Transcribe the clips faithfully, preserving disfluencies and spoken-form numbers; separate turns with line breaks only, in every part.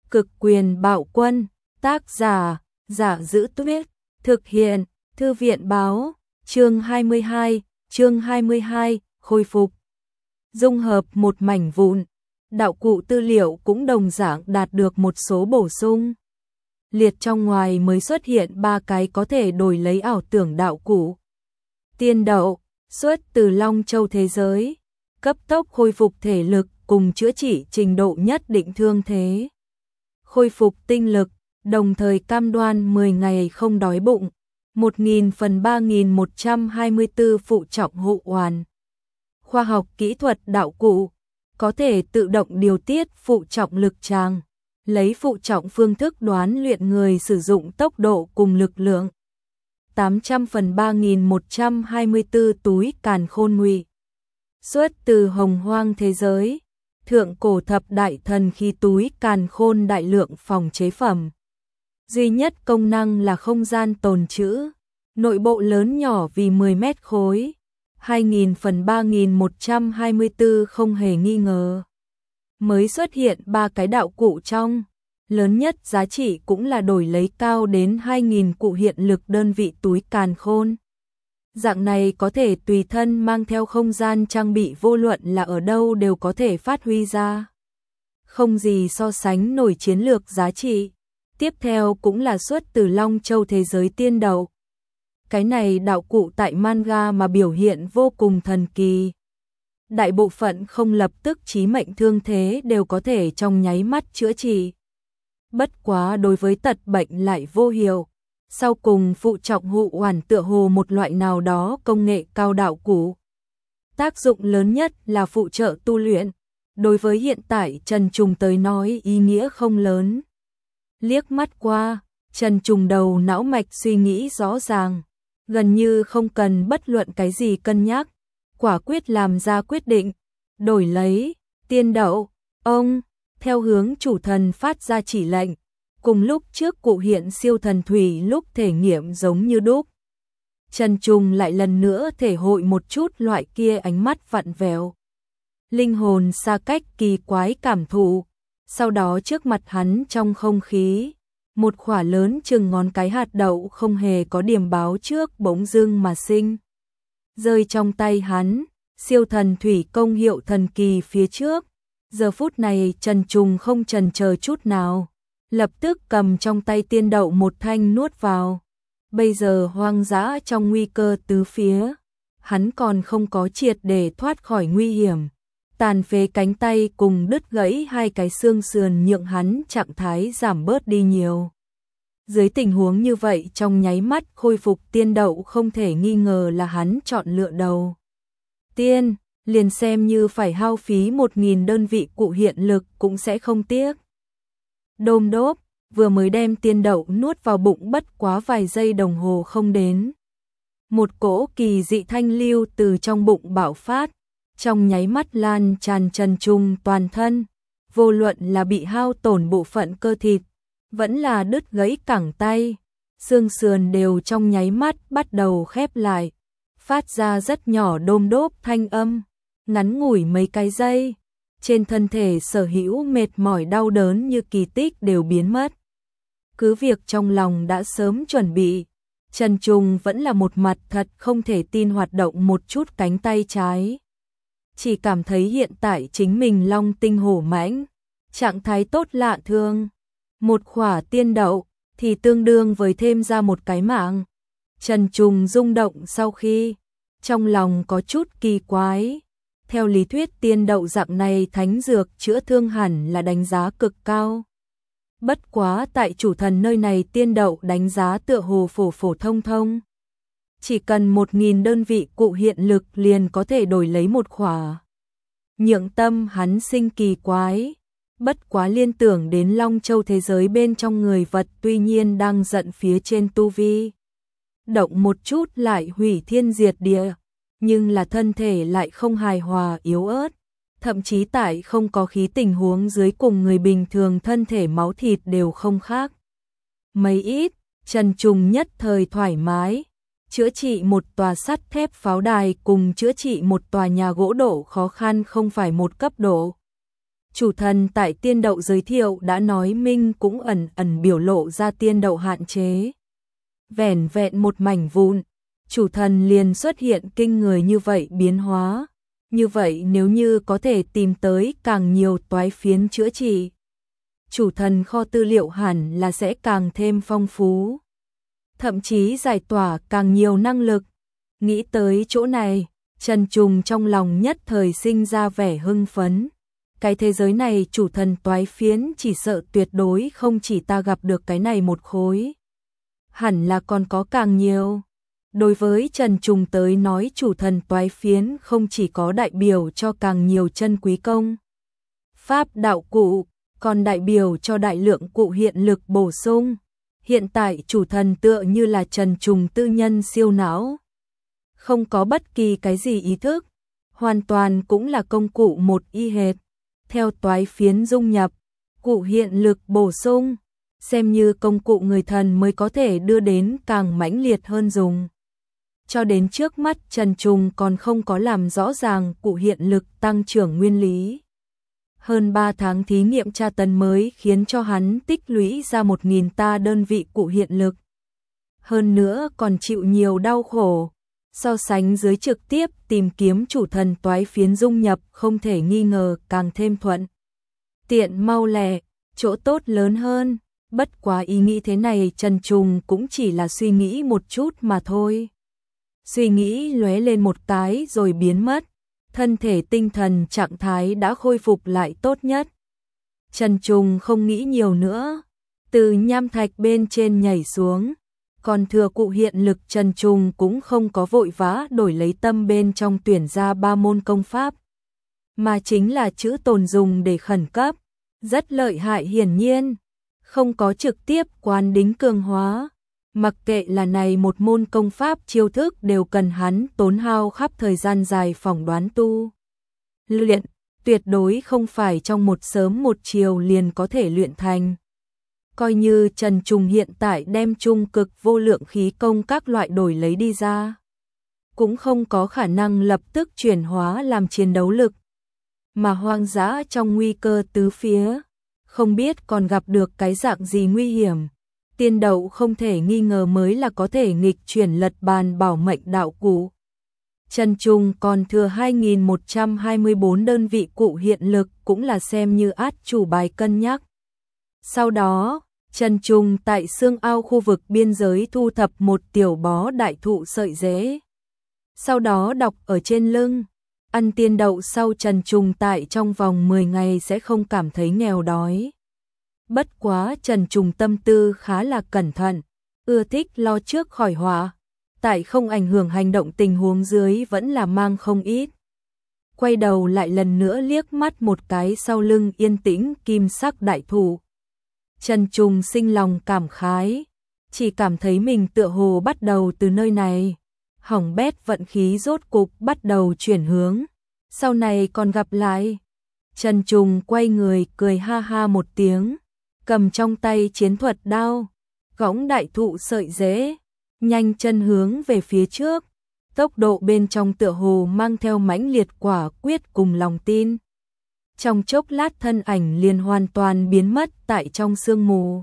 Cực quyền bạo quân, tác giả, Giả Dữ Tuyết, thực hiện, Thư viện báo, chương hai mươi hai, chương hai mươi hai, khôi phục. Dung hợp một mảnh vụn, đạo cụ tư liệu cũng đồng dạng đạt được một số bổ sung. Liệt trong ngoài mới xuất hiện ba cái có thể đổi lấy ảo tưởng đạo cụ. Tiên đậu, xuất từ Long Châu thế giới, cấp tốc khôi phục thể lực cùng chữa trị trình độ nhất định thương thế. Khôi phục tinh lực, đồng thời cam đoan mười ngày không đói bụng, một nghìn phần ba nghìn một trăm hai mươi tư phụ trọng hộ hoàn. Khoa học kỹ thuật đạo cụ, có thể tự động điều tiết phụ trọng lực tràng, lấy phụ trọng phương thức đoán luyện người sử dụng tốc độ cùng lực lượng. tám trăm phần ba nghìn một trăm hai mươi tư túi càn khôn ngụy. Xuất từ Hồng Hoang thế giới, thượng cổ thập đại thần khí túi càn khôn đại lượng phòng chế phẩm. Duy nhất công năng là không gian tồn trữ, nội bộ lớn nhỏ vì mười mét khối, hai nghìn phần ba nghìn một trăm hai mươi tư không hề nghi ngờ. Mới xuất hiện ba cái đạo cụ trong, lớn nhất giá trị cũng là đổi lấy cao đến hai nghìn cụ hiện lực đơn vị túi càn khôn. Dạng này có thể tùy thân mang theo không gian trang bị, vô luận là ở đâu đều có thể phát huy ra. Không gì so sánh nổi chiến lược giá trị. Tiếp theo cũng là xuất từ Long Châu thế giới tiên đậu. Cái này đạo cụ tại manga mà biểu hiện vô cùng thần kỳ. Đại bộ phận không lập tức chí mệnh thương thế đều có thể trong nháy mắt chữa trị. Bất quá đối với tật bệnh lại vô hiệu. Sau cùng phụ trọng hộ hoàn tựa hồ một loại nào đó công nghệ cao đạo cụ. Tác dụng lớn nhất là phụ trợ tu luyện. Đối với hiện tại Trần Trùng tới nói ý nghĩa không lớn. Liếc mắt qua, Trần Trùng đầu não mạch suy nghĩ rõ ràng. Gần như không cần bất luận cái gì cân nhắc. Quả quyết làm ra quyết định. Đổi lấy, tiên đậu, ông, theo hướng chủ thần phát ra chỉ lệnh. Cùng lúc trước cụ hiện siêu thần thủy lúc thể nghiệm giống như đúc. Trần Trùng lại lần nữa thể hội một chút loại kia ánh mắt vặn vẹo. Linh hồn xa cách kỳ quái cảm thụ. Sau đó trước mặt hắn trong không khí, một khỏa lớn chừng ngón cái hạt đậu không hề có điểm báo trước bỗng dưng mà sinh. Rơi trong tay hắn, siêu thần thủy công hiệu thần kỳ phía trước. Giờ phút này Trần Trùng không chần chờ chút nào. Lập tức cầm trong tay tiên đậu một thanh nuốt vào. Bây giờ hoang dã trong nguy cơ tứ phía. Hắn còn không có triệt để thoát khỏi nguy hiểm. Tàn phế cánh tay cùng đứt gãy hai cái xương sườn nhượng hắn trạng thái giảm bớt đi nhiều. Dưới tình huống như vậy trong nháy mắt khôi phục tiên đậu không thể nghi ngờ là hắn chọn lựa đầu tiên, liền xem như phải hao phí một nghìn đơn vị cụ hiện lực cũng sẽ không tiếc. Đôm đốp, vừa mới đem tiên đậu nuốt vào bụng bất quá vài giây đồng hồ không đến. Một cỗ kỳ dị thanh lưu từ trong bụng bạo phát, trong nháy mắt lan tràn Trần Trùng toàn thân, vô luận là bị hao tổn bộ phận cơ thịt, vẫn là đứt gãy cẳng tay, xương sườn đều trong nháy mắt bắt đầu khép lại, phát ra rất nhỏ đôm đốp thanh âm, ngắn ngủi mấy cái giây. Trên thân thể sở hữu mệt mỏi đau đớn như kỳ tích đều biến mất. Cứ việc trong lòng đã sớm chuẩn bị, Trần Trùng vẫn là một mặt thật không thể tin hoạt động một chút cánh tay trái. Chỉ cảm thấy hiện tại chính mình long tinh hổ mãnh, trạng thái tốt lạ thường. Một khỏa tiên đậu thì tương đương với thêm ra một cái mạng. Trần Trùng rung động sau khi, trong lòng có chút kỳ quái. Theo lý thuyết tiên đậu dạng này thánh dược chữa thương hẳn là đánh giá cực cao. Bất quá tại chủ thần nơi này tiên đậu đánh giá tựa hồ phổ phổ thông thông. Chỉ cần một nghìn đơn vị cụ hiện lực liền có thể đổi lấy một khỏa. Nhượng tâm hắn sinh kỳ quái. Bất quá liên tưởng đến Long Châu thế giới bên trong người vật tuy nhiên đang giận phía trên tu vi. Động một chút lại hủy thiên diệt địa. Nhưng là thân thể lại không hài hòa yếu ớt, thậm chí tại không có khí tình huống dưới cùng người bình thường thân thể máu thịt đều không khác. Mấy ít, Trần Trùng nhất thời thoải mái, chữa trị một tòa sắt thép pháo đài cùng chữa trị một tòa nhà gỗ độ khó khăn không phải một cấp độ. Chủ thần tại tiên đậu giới thiệu đã nói minh cũng ẩn ẩn biểu lộ ra tiên đậu hạn chế. Vẻn vẹn một mảnh vụn, chủ thần liền xuất hiện kinh người như vậy biến hóa. Như vậy nếu như có thể tìm tới càng nhiều toái phiến chữa trị, chủ thần kho tư liệu hẳn là sẽ càng thêm phong phú. Thậm chí giải tỏa càng nhiều năng lực. Nghĩ tới chỗ này, Trần Trùng trong lòng nhất thời sinh ra vẻ hưng phấn. Cái thế giới này chủ thần toái phiến chỉ sợ tuyệt đối không chỉ ta gặp được cái này một khối. Hẳn là còn có càng nhiều. Đối với Trần Trùng tới nói chủ thần toái phiến không chỉ có đại biểu cho càng nhiều chân quý công pháp đạo cụ, còn đại biểu cho đại lượng cụ hiện lực bổ sung. Hiện tại chủ thần tựa như là Trần Trùng tư nhân siêu não. Không có bất kỳ cái gì ý thức, hoàn toàn cũng là công cụ một y hệt. Theo toái phiến dung nhập, cụ hiện lực bổ sung, xem như công cụ người thần mới có thể đưa đến càng mãnh liệt hơn dùng. Cho đến trước mắt Trần Trùng còn không có làm rõ ràng cụ hiện lực tăng trưởng nguyên lý. Hơn ba tháng thí nghiệm tra tấn mới khiến cho hắn tích lũy ra một nghìn ta đơn vị cụ hiện lực. Hơn nữa còn chịu nhiều đau khổ. So sánh dưới trực tiếp tìm kiếm chủ thần toái phiến dung nhập không thể nghi ngờ càng thêm thuận. Tiện mau lẹ, chỗ tốt lớn hơn. Bất quá ý nghĩ thế này Trần Trùng cũng chỉ là suy nghĩ một chút mà thôi. Suy nghĩ lóe lên một cái rồi biến mất. Thân thể tinh thần trạng thái đã khôi phục lại tốt nhất. Trần Trùng không nghĩ nhiều nữa. Từ nham thạch bên trên nhảy xuống. Còn thừa cụ hiện lực Trần Trùng cũng không có vội vã đổi lấy tâm bên trong tuyển ra ba môn công pháp. Mà chính là chữ tồn dùng để khẩn cấp. Rất lợi hại hiển nhiên. Không có trực tiếp quán đính cường hóa. Mặc kệ là này một môn công pháp chiêu thức đều cần hắn tốn hao khắp thời gian dài phỏng đoán tu. Luyện, tuyệt đối không phải trong một sớm một chiều liền có thể luyện thành. Coi như Trần Trùng hiện tại đem trung cực vô lượng khí công các loại đổi lấy đi ra. Cũng không có khả năng lập tức chuyển hóa làm chiến đấu lực. Mà hoang dã trong nguy cơ tứ phía. Không biết còn gặp được cái dạng gì nguy hiểm. Tiên đậu không thể nghi ngờ mới là có thể nghịch chuyển lật bàn bảo mệnh đạo cụ. Trần Trùng còn thừa hai nghìn một trăm hai mươi bốn đơn vị cụ hiện lực cũng là xem như át chủ bài cân nhắc. Sau đó, Trần Trùng tại xương ao khu vực biên giới thu thập một tiểu bó đại thụ sợi rễ. Sau đó đọc ở trên lưng, ăn tiên đậu sau Trần Trùng tại trong vòng mười ngày sẽ không cảm thấy nghèo đói. Bất quá Trần Trùng tâm tư khá là cẩn thận, ưa thích lo trước khỏi họa, tại không ảnh hưởng hành động tình huống dưới vẫn là mang không ít. Quay đầu lại lần nữa liếc mắt một cái sau lưng yên tĩnh kim sắc đại thụ. Trần Trùng sinh lòng cảm khái, chỉ cảm thấy mình tựa hồ bắt đầu từ nơi này. Hỏng bét vận khí rốt cục bắt đầu chuyển hướng, sau này còn gặp lại. Trần Trùng quay người cười ha ha một tiếng, cầm trong tay chiến thuật đao, gõng đại thụ sợi rễ, nhanh chân hướng về phía trước, tốc độ bên trong tựa hồ mang theo mãnh liệt quả quyết cùng lòng tin. Trong chốc lát thân ảnh liền hoàn toàn biến mất tại trong sương mù.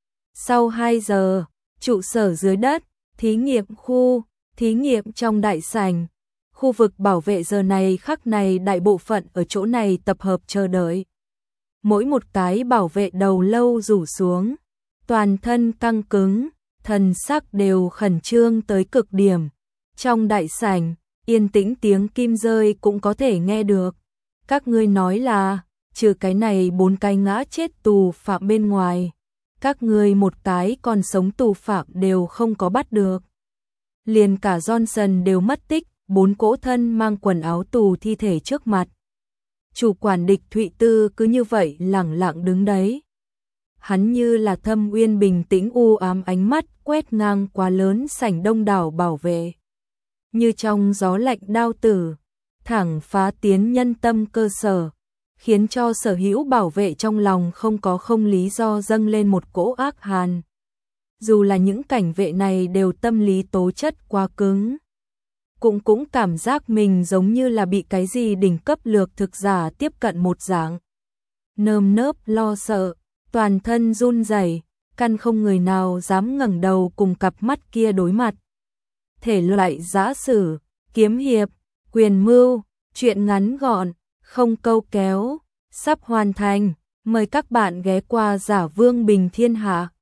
Sau hai giờ, trụ sở dưới đất, thí nghiệm khu, thí nghiệm trong đại sảnh, khu vực bảo vệ giờ này khắc này đại bộ phận ở chỗ này tập hợp chờ đợi. Mỗi một cái bảo vệ đầu lâu rủ xuống, toàn thân căng cứng, thần sắc đều khẩn trương tới cực điểm. Trong đại sảnh, yên tĩnh tiếng kim rơi cũng có thể nghe được. Các ngươi nói là, trừ cái này bốn cái ngã chết tù phạm bên ngoài, các ngươi một cái còn sống tù phạm đều không có bắt được. Liền cả Johnson đều mất tích, bốn cỗ thân mang quần áo tù thi thể trước mặt. Chủ quản Địch Thụy Tư cứ như vậy lẳng lặng đứng đấy. Hắn như là thâm uyên bình tĩnh u ám ánh mắt quét ngang quá lớn sảnh đông đảo bảo vệ. Như trong gió lạnh đao tử, thẳng phá tiến nhân tâm cơ sở, khiến cho sở hữu bảo vệ trong lòng không có không lý do dâng lên một cỗ ác hàn. Dù là những cảnh vệ này đều tâm lý tố chất quá cứng, cũng cũng cảm giác mình giống như là bị cái gì đỉnh cấp lược thực giả tiếp cận một dạng. nơm nớp lo sợ, toàn thân run rẩy, căn không người nào dám ngẩng đầu cùng cặp mắt kia đối mặt. Thể loại giã sử, kiếm hiệp, quyền mưu, truyện ngắn gọn, không câu kéo, sắp hoàn thành. Mời các bạn ghé qua Giả Vương Bình Thiên Hạ.